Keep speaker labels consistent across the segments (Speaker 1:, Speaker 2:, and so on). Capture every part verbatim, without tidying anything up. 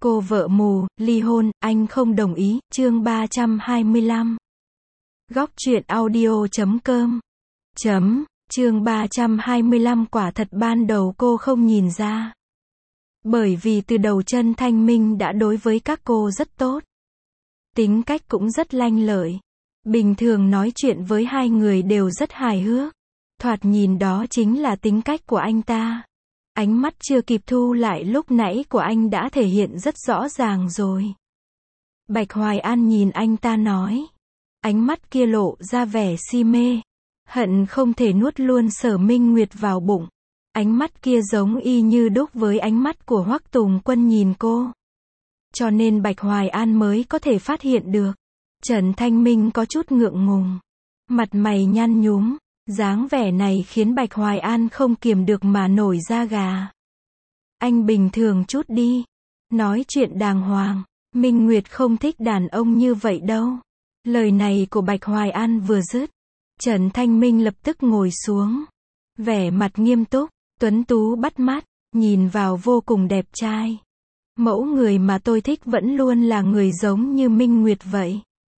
Speaker 1: Cô vợ mù, ly hôn, anh không đồng ý, chương ba trăm hai mươi lăm. Góc truyện audio chấm com. Chấm, chương ba trăm hai mươi lăm quả thật ban đầu cô không nhìn ra. Bởi vì từ đầu Trần Thanh Minh đã đối với các cô rất tốt. Tính cách cũng rất lanh lợi. Bình thường nói chuyện với hai người đều rất hài hước. Thoạt nhìn đó chính là tính cách của anh ta. Ánh mắt chưa kịp thu lại lúc nãy của anh đã thể hiện rất rõ ràng rồi. Bạch Hoài An nhìn anh ta nói. Ánh mắt kia lộ ra vẻ si mê. Hận không thể nuốt luôn Sở Minh Nguyệt vào bụng. Ánh mắt kia giống y như đúc với ánh mắt của Hoắc Tùng Quân nhìn cô. Cho nên Bạch Hoài An mới có thể phát hiện được. Trần Thanh Minh có chút ngượng ngùng. Mặt mày nhăn nhúm. Dáng vẻ này khiến Bạch Hoài An không kiềm được mà nổi da gà. Anh bình thường chút đi. Nói chuyện đàng hoàng. Minh Nguyệt không thích đàn ông như vậy đâu. Lời này của Bạch Hoài An vừa dứt. Trần Thanh Minh lập tức ngồi xuống. Vẻ mặt nghiêm túc, tuấn tú bắt mắt, nhìn vào vô cùng đẹp trai. Mẫu người mà tôi thích vẫn luôn là người giống như Minh Nguyệt vậy.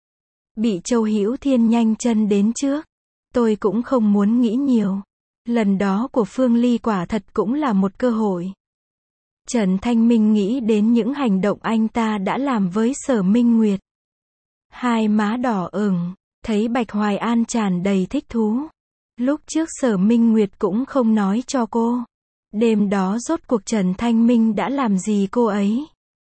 Speaker 1: Bị Châu Hữu Thiên nhanh chân đến trước. Tôi cũng không muốn nghĩ nhiều. Lần đó của Phương Ly quả thật cũng là một cơ hội. Trần Thanh Minh nghĩ đến những hành động anh ta đã làm với Sở Minh Nguyệt. Hai má đỏ ửng, thấy Bạch Hoài An tràn đầy thích thú. Lúc trước Sở Minh Nguyệt cũng không nói cho cô. Đêm đó rốt cuộc Trần Thanh Minh đã làm gì cô ấy.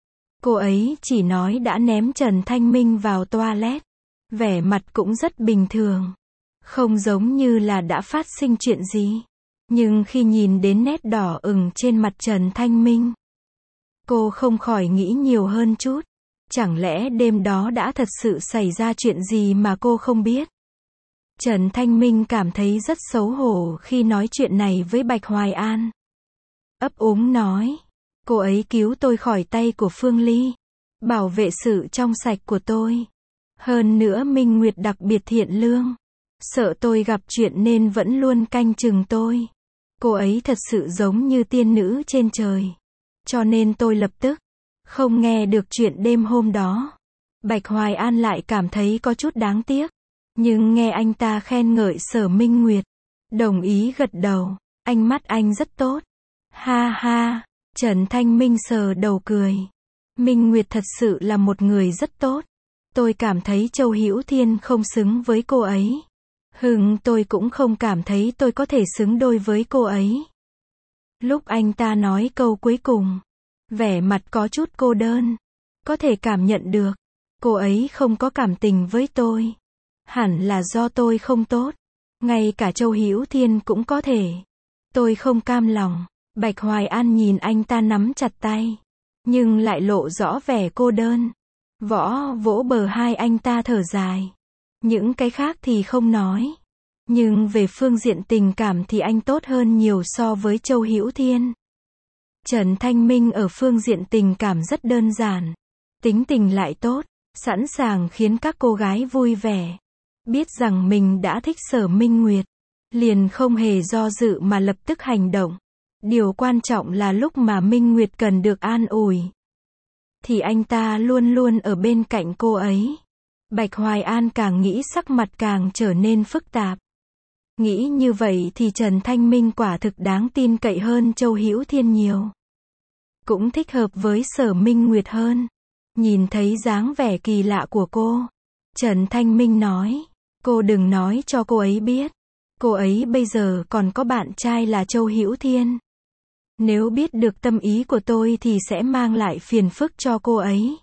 Speaker 1: Cô ấy chỉ nói đã ném Trần Thanh Minh vào toilet. Vẻ mặt cũng rất bình thường. Không giống như là đã phát sinh chuyện gì. Nhưng khi nhìn đến nét đỏ ửng trên mặt Trần Thanh Minh, cô không khỏi nghĩ nhiều hơn chút. Chẳng lẽ đêm đó đã thật sự xảy ra chuyện gì mà cô không biết? Trần Thanh Minh cảm thấy rất xấu hổ khi nói chuyện này với Bạch Hoài An. Ấp úng nói, cô ấy cứu tôi khỏi tay của Phương Ly. Bảo vệ sự trong sạch của tôi. Hơn nữa Minh Nguyệt đặc biệt thiện lương. Sợ tôi gặp chuyện nên vẫn luôn canh chừng tôi. Cô ấy thật sự giống như tiên nữ trên trời. Cho nên tôi lập tức không nghe được chuyện đêm hôm đó. Bạch Hoài An lại cảm thấy có chút đáng tiếc. Nhưng nghe anh ta khen ngợi Sở Minh Nguyệt. Đồng ý gật đầu. Ánh mắt anh rất tốt. Ha ha. Trần Thanh Minh sờ đầu cười. Minh Nguyệt thật sự là một người rất tốt. Tôi cảm thấy Châu Hữu Thiên không xứng với cô ấy. Hừm, tôi cũng không cảm thấy tôi có thể xứng đôi với cô ấy. Lúc anh ta nói câu cuối cùng, vẻ mặt có chút cô đơn. Có thể cảm nhận được, cô ấy không có cảm tình với tôi. Hẳn là do tôi không tốt. Ngay cả Châu Hữu Thiên cũng có thể. Tôi không cam lòng. Bạch Hoài An nhìn anh ta nắm chặt tay. Nhưng lại lộ rõ vẻ cô đơn. Võ vỗ bờ hai anh ta thở dài. Những cái khác thì không nói. Nhưng về phương diện tình cảm thì anh tốt hơn nhiều so với Châu Hữu Thiên. Trần Thanh Minh ở phương diện tình cảm rất đơn giản. Tính tình lại tốt. Sẵn sàng khiến các cô gái vui vẻ. Biết rằng mình đã thích Sở Minh Nguyệt. Liền không hề do dự mà lập tức hành động. Điều quan trọng là lúc mà Minh Nguyệt cần được an ủi. Thì anh ta luôn luôn ở bên cạnh cô ấy. Bạch Hoài An càng nghĩ sắc mặt càng trở nên phức tạp. Nghĩ như vậy thì Trần Thanh Minh quả thực đáng tin cậy hơn Châu Hữu Thiên nhiều. Cũng thích hợp với Sở Minh Nguyệt hơn. Nhìn thấy dáng vẻ kỳ lạ của cô. Trần Thanh Minh nói. Cô đừng nói cho cô ấy biết. Cô ấy bây giờ còn có bạn trai là Châu Hữu Thiên. Nếu biết được tâm ý của tôi thì sẽ mang lại phiền phức cho cô ấy.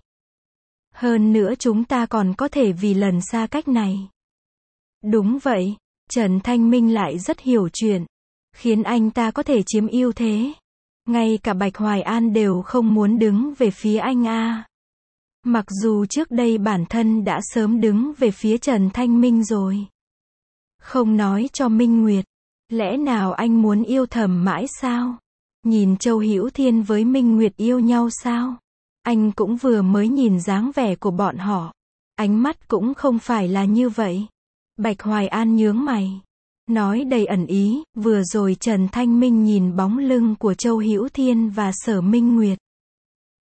Speaker 1: Hơn nữa chúng ta còn có thể vì lần xa cách này. Đúng vậy. Trần Thanh Minh lại rất hiểu chuyện. Khiến anh ta có thể chiếm ưu thế. Ngay cả Bạch Hoài An đều không muốn đứng về phía anh a. Mặc dù trước đây bản thân đã sớm đứng về phía Trần Thanh Minh rồi. Không nói cho Minh Nguyệt. Lẽ nào anh muốn yêu thầm mãi sao? Nhìn Châu Hữu Thiên với Minh Nguyệt yêu nhau sao? Anh cũng vừa mới nhìn dáng vẻ của bọn họ. Ánh mắt cũng không phải là như vậy. Bạch Hoài An nhướng mày. Nói đầy ẩn ý, vừa rồi Trần Thanh Minh nhìn bóng lưng của Châu Hữu Thiên và Sở Minh Nguyệt.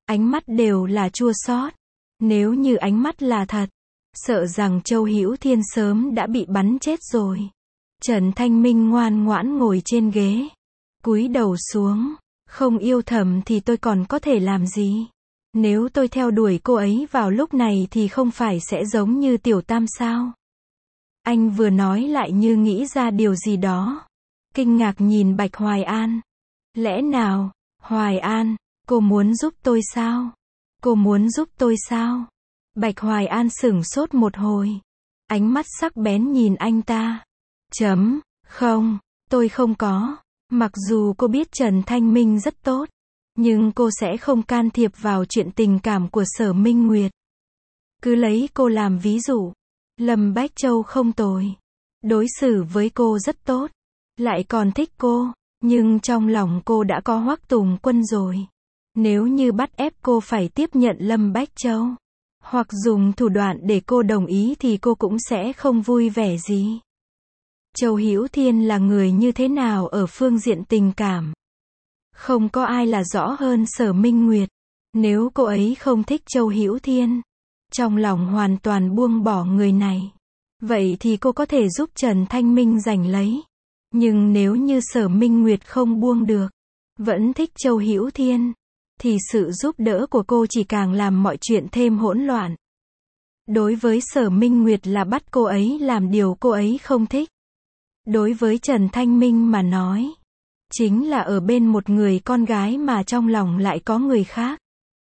Speaker 1: ánh mắt đều là chua xót. Nếu như ánh mắt là thật, sợ rằng Châu Hữu Thiên sớm đã bị bắn chết rồi. Trần Thanh Minh ngoan ngoãn ngồi trên ghế, cúi đầu xuống, không yêu thầm thì tôi còn có thể làm gì? Nếu tôi theo đuổi cô ấy vào lúc này thì không phải sẽ giống như Tiểu Tam sao? Anh vừa nói lại như nghĩ ra điều gì đó. Kinh ngạc nhìn Bạch Hoài An. Lẽ nào, Hoài An, cô muốn giúp tôi sao? Cô muốn giúp tôi sao? Bạch Hoài An sửng sốt một hồi. Ánh mắt sắc bén nhìn anh ta. Chấm, không, tôi không có. Mặc dù cô biết Trần Thanh Minh rất tốt, nhưng cô sẽ không can thiệp vào chuyện tình cảm của Sở Minh Nguyệt. Cứ lấy cô làm ví dụ. Lâm Bách Châu không tồi. Đối xử với cô rất tốt. Lại còn thích cô. Nhưng trong lòng cô đã có Hoắc Tùng Quân rồi. Nếu như bắt ép cô phải tiếp nhận Lâm Bách Châu, hoặc dùng thủ đoạn để cô đồng ý thì cô cũng sẽ không vui vẻ gì. Châu Hữu Thiên là người như thế nào ở phương diện tình cảm? Không có ai là rõ hơn Sở Minh Nguyệt. Nếu cô ấy không thích Châu Hữu Thiên, trong lòng hoàn toàn buông bỏ người này, vậy thì cô có thể giúp Trần Thanh Minh giành lấy. Nhưng nếu như Sở Minh Nguyệt không buông được, vẫn thích Châu Hữu Thiên, thì sự giúp đỡ của cô chỉ càng làm mọi chuyện thêm hỗn loạn. Đối với Sở Minh Nguyệt là bắt cô ấy làm điều cô ấy không thích. Đối với Trần Thanh Minh mà nói, chính là ở bên một người con gái mà trong lòng lại có người khác.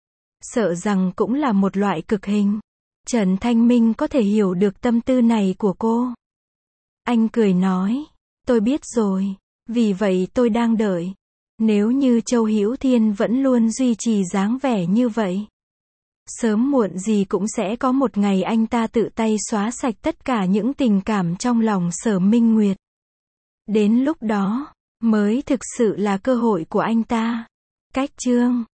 Speaker 1: Sợ rằng cũng là một loại cực hình. Trần Thanh Minh có thể hiểu được tâm tư này của cô. Anh cười nói, tôi biết rồi, vì vậy tôi đang đợi. Nếu như Châu Hữu Thiên vẫn luôn duy trì dáng vẻ như vậy, sớm muộn gì cũng sẽ có một ngày anh ta tự tay xóa sạch tất cả những tình cảm trong lòng Sở Minh Nguyệt. Đến lúc đó, mới thực sự là cơ hội của anh ta. Cách chương